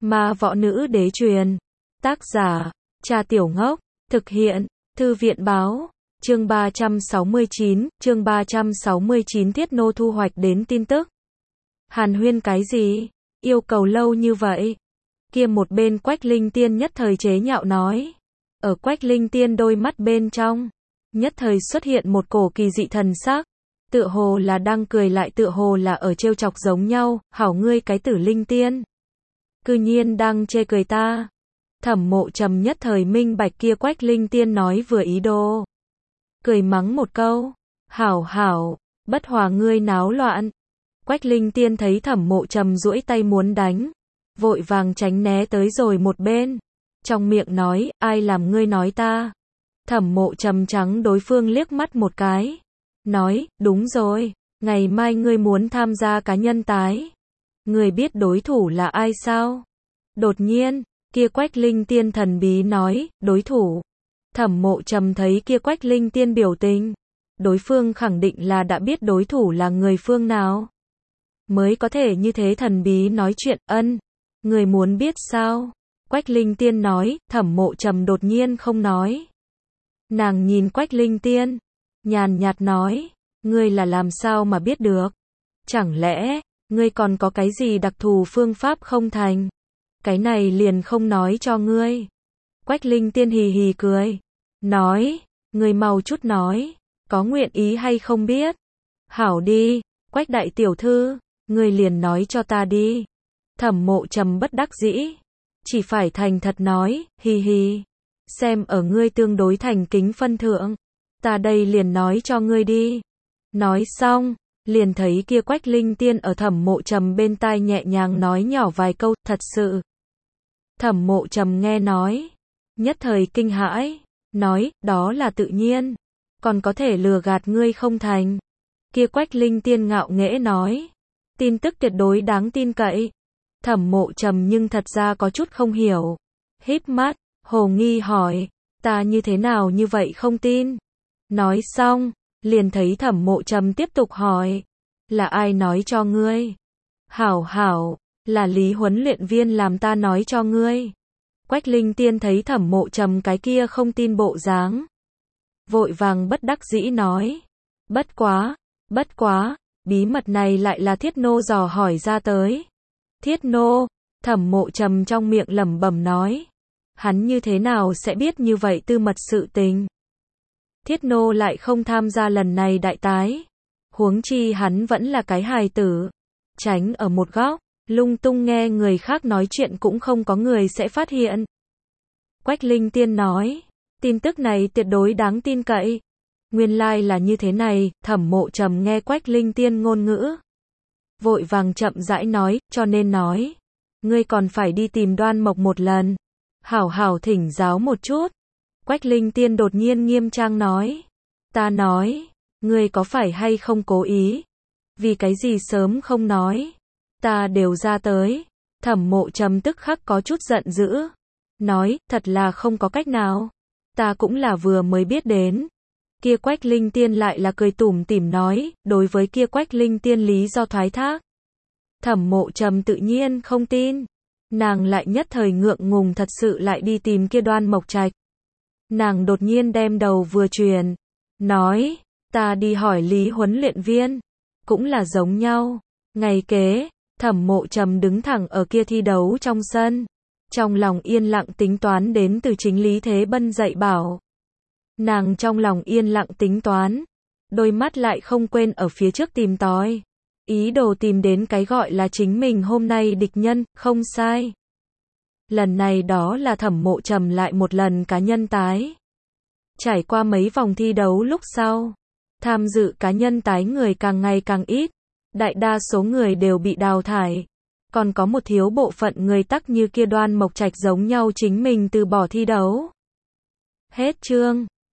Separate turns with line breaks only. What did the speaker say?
Ma võ nữ đế truyền. Tác giả, Cha Tiểu Ngốc. Thực hiện, Thư viện báo. Chương 369, Thiết Nô thu hoạch đến tin tức. Hàn huyên cái gì? Yêu cầu lâu như vậy? Kia một bên Quách Linh Tiên nhất thời chế nhạo nói. Ở Quách Linh Tiên đôi mắt bên trong, nhất thời xuất hiện một cổ kỳ dị thần sắc. Tựa hồ là đang cười lại tựa hồ là ở trêu chọc giống nhau, hảo ngươi cái tử Linh Tiên. Cư nhiên đang chê cười ta. Thẩm Mộ Trầm nhất thời minh bạch kia Quách Linh Tiên nói vừa ý đồ. Cười mắng một câu. Hảo hảo, bất hòa ngươi náo loạn. Quách Linh Tiên thấy Thẩm Mộ Trầm duỗi tay muốn đánh. Vội vàng tránh né tới rồi một bên. Trong miệng nói, ai làm ngươi nói ta. Thẩm Mộ Trầm trắng đối phương liếc mắt một cái. Nói, đúng rồi, ngày mai ngươi muốn tham gia cá nhân tái. Ngươi biết đối thủ là ai sao? Đột nhiên, kia Quách Linh Tiên thần bí nói, đối thủ. Thẩm Mộ Trầm thấy kia Quách Linh Tiên biểu tình. Đối phương khẳng định là đã biết đối thủ là người phương nào. Mới có thể như thế thần bí nói chuyện, ân. Người muốn biết sao? Quách Linh Tiên nói, Thẩm Mộ Trầm đột nhiên không nói. Nàng nhìn Quách Linh Tiên, nhàn nhạt nói, ngươi là làm sao mà biết được? Chẳng lẽ, ngươi còn có cái gì đặc thù phương pháp không thành? Cái này liền không nói cho ngươi. Quách Linh Tiên hì hì cười, nói, ngươi mau chút nói, có nguyện ý hay không biết? Hảo đi, Quách đại tiểu thư, ngươi liền nói cho ta đi. Thẩm Mộ Trầm bất đắc dĩ, chỉ phải thành thật nói, hì hì, xem ở ngươi tương đối thành kính phân thượng, ta đây liền nói cho ngươi đi. Nói xong, liền thấy kia Quách Linh Tiên ở Thẩm Mộ Trầm bên tai nhẹ nhàng nói nhỏ vài câu, thật sự. Thẩm Mộ Trầm nghe nói, nhất thời kinh hãi, nói, đó là tự nhiên, còn có thể lừa gạt ngươi không thành. Kia Quách Linh Tiên ngạo nghễ nói, tin tức tuyệt đối đáng tin cậy. Thẩm Mộ Trầm nhưng thật ra có chút không hiểu. Híp mắt, hồ nghi hỏi, ta như thế nào như vậy không tin? Nói xong, liền thấy Thẩm Mộ Trầm tiếp tục hỏi, là ai nói cho ngươi? Hảo hảo, là Lý huấn luyện viên làm ta nói cho ngươi. Quách Linh Tiên thấy Thẩm Mộ Trầm cái kia không tin bộ dáng. Vội vàng bất đắc dĩ nói, bất quá, bí mật này lại là Thiết Nô dò hỏi ra tới. Thiết Nô, Thẩm Mộ Trầm trong miệng lẩm bẩm nói. Hắn như thế nào sẽ biết như vậy tư mật sự tình? Thiết Nô lại không tham gia lần này đại tái. Huống chi hắn vẫn là cái hài tử. Tránh ở một góc, lung tung nghe người khác nói chuyện cũng không có người sẽ phát hiện. Quách Linh Tiên nói, tin tức này tuyệt đối đáng tin cậy. Nguyên lai là như thế này, Thẩm Mộ Trầm nghe Quách Linh Tiên ngôn ngữ. Vội vàng chậm rãi nói, cho nên nói. Ngươi còn phải đi tìm Đoan Mộc một lần. Hảo hảo thỉnh giáo một chút. Quách Linh Tiên đột nhiên nghiêm trang nói. Ta nói, ngươi có phải hay không cố ý? Vì cái gì sớm không nói? Ta đều ra tới. Thẩm Mộ Trầm tức khắc có chút giận dữ. Nói, thật là không có cách nào. Ta cũng là vừa mới biết đến. Kia Quách Linh Tiên lại là cười tủm tỉm nói, đối với kia Quách Linh Tiên lý do thoái thác. Thẩm Mộ Trầm tự nhiên không tin. Nàng lại nhất thời ngượng ngùng thật sự lại đi tìm kia Đoan Mộc Trạch. Nàng đột nhiên đem đầu vừa truyền. Nói, ta đi hỏi Lý huấn luyện viên. Cũng là giống nhau. Ngày kế, Thẩm Mộ Trầm đứng thẳng ở kia thi đấu trong sân. Trong lòng yên lặng tính toán đến từ chính Lý Thế Bân dạy bảo. Nàng trong lòng yên lặng tính toán. Đôi mắt lại không quên ở phía trước tìm tòi. Ý đồ tìm đến cái gọi là chính mình hôm nay địch nhân, không sai. Lần này đó là Thẩm Mộ Trầm lại một lần cá nhân tái. Trải qua mấy vòng thi đấu lúc sau, tham dự cá nhân tái người càng ngày càng ít. Đại đa số người đều bị đào thải. Còn có một thiếu bộ phận người tắc như kia Đoan Mộc Trạch giống nhau chính mình từ bỏ thi đấu. Hết chương.